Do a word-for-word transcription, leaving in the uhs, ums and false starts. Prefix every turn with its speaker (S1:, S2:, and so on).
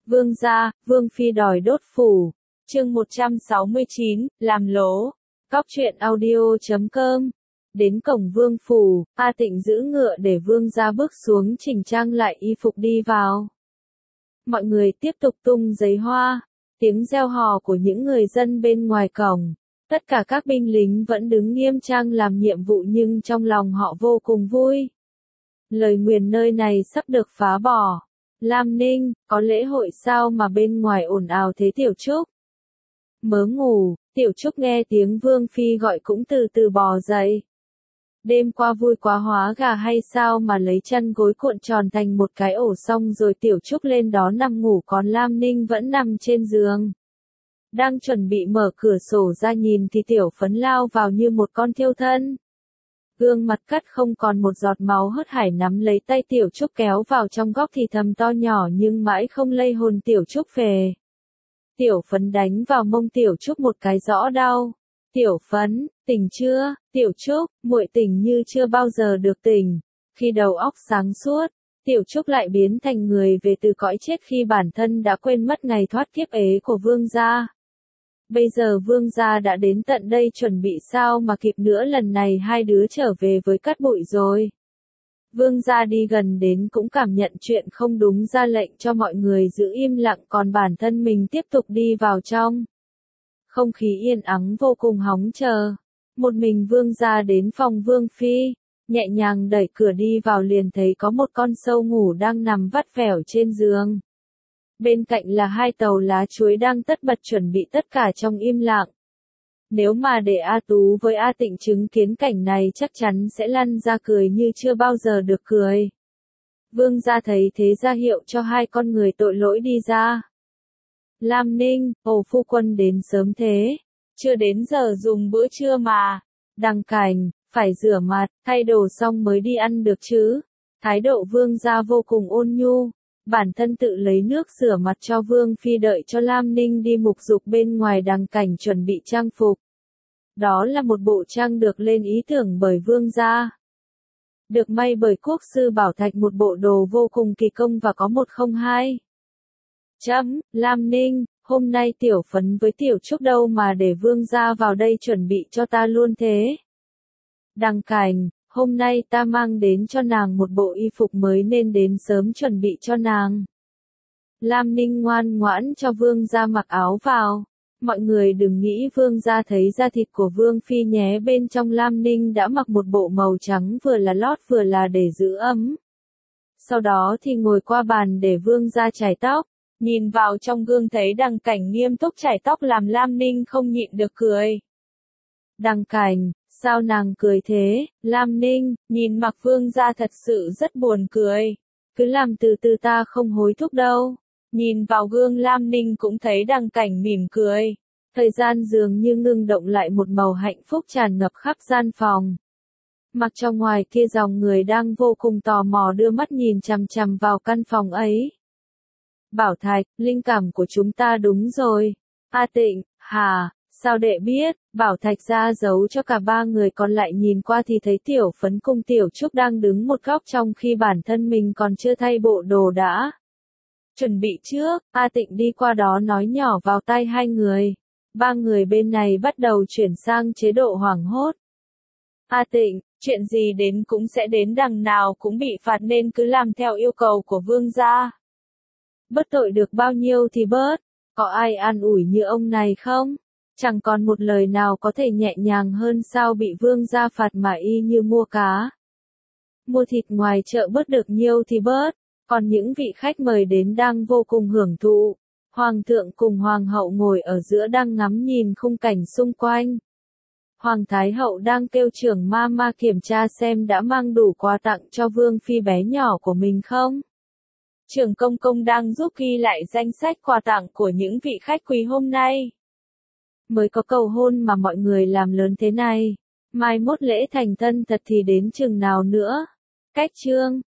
S1: Vương gia, Vương phi đòi đốt phủ. Chương một trăm sáu mươi chín, làm lố. Cóc truyện audio chấm com. Đến cổng vương phủ, A Tịnh giữ ngựa để vương gia bước xuống chỉnh trang lại y phục đi vào. Mọi người tiếp tục tung giấy hoa, tiếng reo hò của những người dân bên ngoài cổng. Tất cả các binh lính vẫn đứng nghiêm trang làm nhiệm vụ nhưng trong lòng họ vô cùng vui. Lời nguyền nơi này sắp được phá bỏ. Lam Ninh, có lễ hội sao mà bên ngoài ồn ào thế Tiểu Trúc? Mớ ngủ, Tiểu Trúc nghe tiếng Vương Phi gọi cũng từ từ bò dậy. Đêm qua vui quá hóa gà hay sao mà lấy chăn gối cuộn tròn thành một cái ổ xong rồi Tiểu Trúc lên đó nằm ngủ còn Lam Ninh vẫn nằm trên giường. Đang chuẩn bị mở cửa sổ ra nhìn thì Tiểu Phấn lao vào như một con thiêu thân. Gương mặt cắt không còn một giọt máu hớt hải nắm lấy tay Tiểu Trúc kéo vào trong góc thì thầm to nhỏ nhưng mãi không lay hồn Tiểu Trúc về. Tiểu Phấn đánh vào mông Tiểu Trúc một cái rõ đau. Tiểu Phấn, tỉnh chưa? Tiểu Trúc, muội tỉnh như chưa bao giờ được tỉnh. Khi đầu óc sáng suốt, Tiểu Trúc lại biến thành người về từ cõi chết khi bản thân đã quên mất ngày thoát kiếp ế của vương gia. Bây giờ vương gia đã đến tận đây chuẩn bị sao mà kịp nữa lần này hai đứa trở về với cát bụi rồi. Vương gia đi gần đến cũng cảm nhận chuyện không đúng ra lệnh cho mọi người giữ im lặng còn bản thân mình tiếp tục đi vào trong. Không khí yên ắng vô cùng hóng chờ. Một mình vương gia đến phòng vương phi, nhẹ nhàng đẩy cửa đi vào liền thấy có một con sâu ngủ đang nằm vắt vẻo trên giường. Bên cạnh là hai tàu lá chuối đang tất bật chuẩn bị tất cả trong im lặng. Nếu mà để A Tú với A Tịnh chứng kiến cảnh này chắc chắn sẽ lăn ra cười như chưa bao giờ được cười. Vương gia thấy thế ra hiệu cho hai con người tội lỗi đi ra. Lam Ninh, ồ phu quân đến sớm thế, chưa đến giờ dùng bữa trưa mà. Đằng Cảnh, phải rửa mặt, thay đồ xong mới đi ăn được chứ. Thái độ vương gia vô cùng ôn nhu. Bản thân tự lấy nước rửa mặt cho Vương Phi đợi cho Lam Ninh đi mục dục bên ngoài Đằng Cảnh chuẩn bị trang phục. Đó là một bộ trang được lên ý tưởng bởi vương gia. Được may bởi quốc sư Bảo Thạch một bộ đồ vô cùng kỳ công và có một không hai. Chấm, Lam Ninh, hôm nay Tiểu Phấn với Tiểu Trúc đâu mà để vương gia vào đây chuẩn bị cho ta luôn thế. Đằng Cảnh, hôm nay ta mang đến cho nàng một bộ y phục mới nên đến sớm chuẩn bị cho nàng. Lam Ninh ngoan ngoãn cho vương gia mặc áo vào. Mọi người đừng nghĩ vương gia thấy da thịt của vương phi nhé, bên trong Lam Ninh đã mặc một bộ màu trắng vừa là lót vừa là để giữ ấm. Sau đó thì ngồi qua bàn để vương gia chải tóc. Nhìn vào trong gương thấy Đằng Cảnh nghiêm túc chải tóc làm Lam Ninh không nhịn được cười. Đằng Cảnh, sao nàng cười thế? Lam Ninh, nhìn mặc vương gia thật sự rất buồn cười. Cứ làm từ từ ta không hối thúc đâu. Nhìn vào gương Lam Ninh cũng thấy Đằng Cảnh mỉm cười. Thời gian dường như ngưng động lại một màu hạnh phúc tràn ngập khắp gian phòng. Mặc cho ngoài kia dòng người đang vô cùng tò mò đưa mắt nhìn chằm chằm vào căn phòng ấy. Bảo Thạch, linh cảm của chúng ta đúng rồi. A Tịnh, hà, sao đệ biết? Bảo Thạch ra giấu cho cả ba người còn lại nhìn qua thì thấy Tiểu Phấn cùng Tiểu Trúc đang đứng một góc trong khi bản thân mình còn chưa thay bộ đồ đã. Chuẩn bị trước, A Tịnh đi qua đó nói nhỏ vào tai hai người. Ba người bên này bắt đầu chuyển sang chế độ hoảng hốt. A Tịnh, chuyện gì đến cũng sẽ đến, đằng nào cũng bị phạt nên cứ làm theo yêu cầu của vương gia. Bớt tội được bao nhiêu thì bớt, có ai an ủi như ông này không? Chẳng còn một lời nào có thể nhẹ nhàng hơn sao bị vương gia phạt mà y như mua cá. Mua thịt ngoài chợ bớt được nhiêu thì bớt, còn những vị khách mời đến đang vô cùng hưởng thụ. Hoàng thượng cùng hoàng hậu ngồi ở giữa đang ngắm nhìn khung cảnh xung quanh. Hoàng thái hậu đang kêu trưởng ma ma kiểm tra xem đã mang đủ quà tặng cho vương phi bé nhỏ của mình không. Trưởng công công đang giúp ghi lại danh sách quà tặng của những vị khách quý hôm nay. Mới có cầu hôn mà mọi người làm lớn thế này. Mai mốt lễ thành thân thật thì đến chừng nào nữa. Cách chương.